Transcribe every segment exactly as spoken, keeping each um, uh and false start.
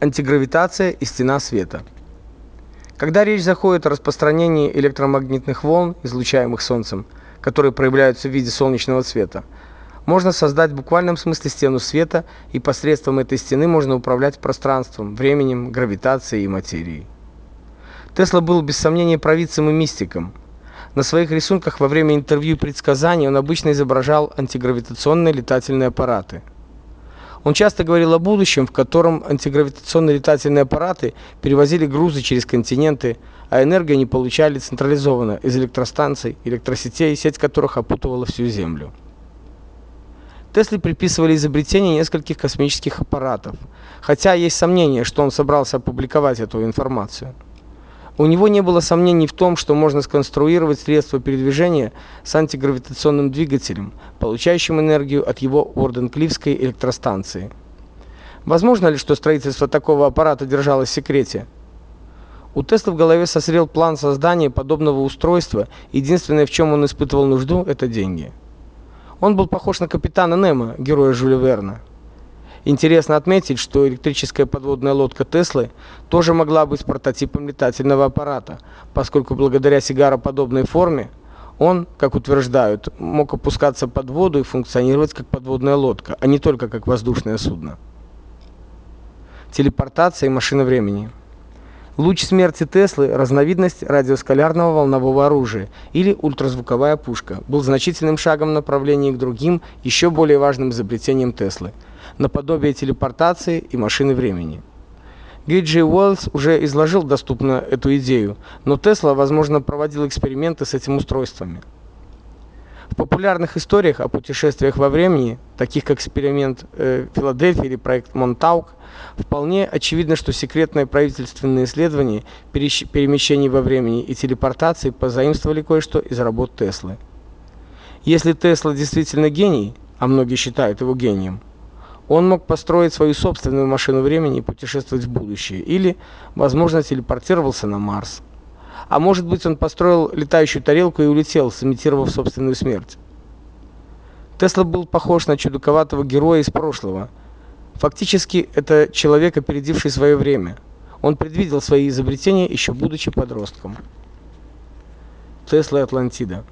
Антигравитация и стена света. Когда речь заходит о распространении электромагнитных волн, излучаемых Солнцем, которые проявляются в виде солнечного света, можно создать в буквальном смысле стену света, и посредством этой стены можно управлять пространством, временем, гравитацией и материей. Тесла был без сомнения провидцем и мистиком. На своих рисунках во время интервью и предсказаний он обычно изображал антигравитационные летательные аппараты. Он часто говорил о будущем, в котором антигравитационные летательные аппараты перевозили грузы через континенты, а энергию они получали централизованно из электростанций, электросетей, сеть которых опутывала всю Землю. Тесле приписывали изобретение нескольких космических аппаратов, хотя есть сомнения, что он собрался опубликовать эту информацию. У него не было сомнений в том, что можно сконструировать средство передвижения с антигравитационным двигателем, получающим энергию от его Уорденклифской электростанции. Возможно ли, что строительство такого аппарата держалось в секрете? У Теслы в голове созрел план создания подобного устройства, единственное, в чем он испытывал нужду, это деньги. Он был похож на капитана Немо, героя Жюля Верна. Интересно отметить, что электрическая подводная лодка Теслы тоже могла быть прототипом летательного аппарата, поскольку благодаря сигароподобной форме он, как утверждают, мог опускаться под воду и функционировать как подводная лодка, а не только как воздушное судно. Телепортация и машина времени. Луч смерти Теслы, разновидность радиоскалярного волнового оружия или ультразвуковая пушка, был значительным шагом в направлении к другим, еще более важным изобретениям Теслы – наподобие телепортации и машины времени. Гей Джей Уэллс уже изложил доступно эту идею, но Тесла, возможно, проводил эксперименты с этими устройствами. В популярных историях о путешествиях во времени, таких как эксперимент э, Филадельфия или проект Монтаук, вполне очевидно, что секретные правительственные исследования перемещений во времени и телепортации позаимствовали кое-что из работ Теслы. Если Тесла действительно гений, а многие считают его гением, он мог построить свою собственную машину времени и путешествовать в будущее, или, возможно, телепортировался на Марс. А может быть, он построил летающую тарелку и улетел, сымитировав собственную смерть. Тесла был похож на чудаковатого героя из прошлого. Фактически, это человек, опередивший свое время. Он предвидел свои изобретения, еще будучи подростком. Тесла и Атлантида.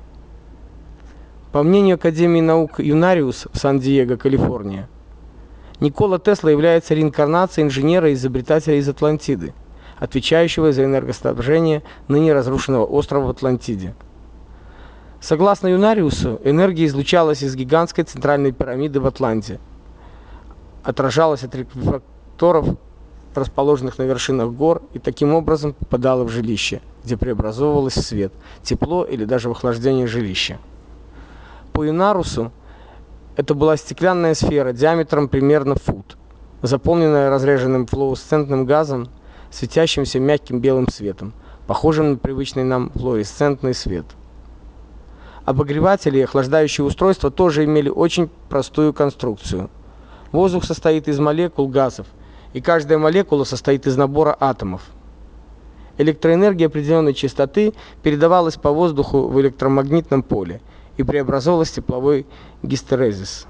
По мнению Академии наук Юнариус в Сан-Диего, Калифорния, Никола Тесла является реинкарнацией инженера и изобретателя из Атлантиды, отвечающего за энергоснабжение ныне разрушенного острова в Атлантиде. Согласно Юнариусу, энергия излучалась из гигантской центральной пирамиды в Атланте, отражалась от рефлекторов, расположенных на вершинах гор, и таким образом попадала в жилище, где преобразовывалась в свет, тепло или даже в охлаждение жилища. По Юнариусу, это была стеклянная сфера диаметром примерно фут, заполненная разреженным флуоресцентным газом, светящимся мягким белым светом, похожим на привычный нам флуоресцентный свет. Обогреватели и охлаждающие устройства тоже имели очень простую конструкцию. Воздух состоит из молекул газов, и каждая молекула состоит из набора атомов. Электроэнергия определенной частоты передавалась по воздуху в электромагнитном поле и преобразовалась в тепловой гистерезис.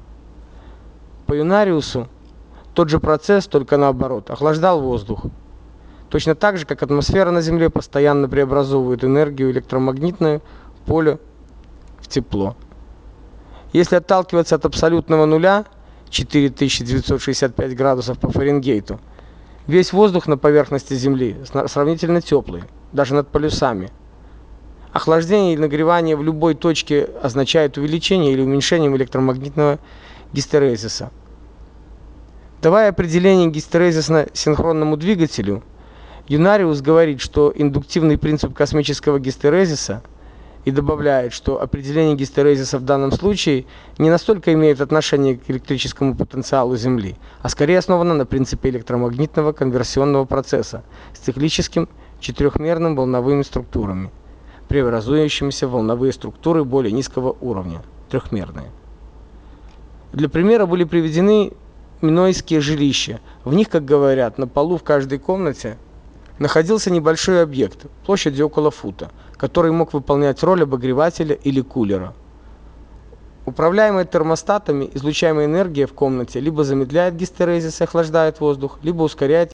По Юнариусу тот же процесс, только наоборот, охлаждал воздух. Точно так же, как атмосфера на Земле постоянно преобразовывает энергию электромагнитное поле в тепло. Если отталкиваться от абсолютного нуля, четыре тысячи девятьсот шестьдесят пять градусов по Фаренгейту, весь воздух на поверхности Земли сравнительно теплый, даже над полюсами. Охлаждение или нагревание в любой точке означает увеличение или уменьшение электромагнитного гистерезиса. Давая определение гистерезисно-синхронному двигателю, Юнариус говорит, что индуктивный принцип космического гистерезиса, и добавляет, что определение гистерезиса в данном случае не настолько имеет отношение к электрическому потенциалу Земли, а скорее основано на принципе электромагнитного конверсионного процесса с циклическим четырехмерным волновыми структурами, преобразующимися в волновые структуры более низкого уровня, трехмерные. Для примера были приведены минойские жилища. В них, как говорят, на полу в каждой комнате находился небольшой объект, площадью около фута, который мог выполнять роль обогревателя или кулера. Управляемая термостатами, излучаемая энергия в комнате либо замедляет гистерезис и охлаждает воздух, либо ускоряет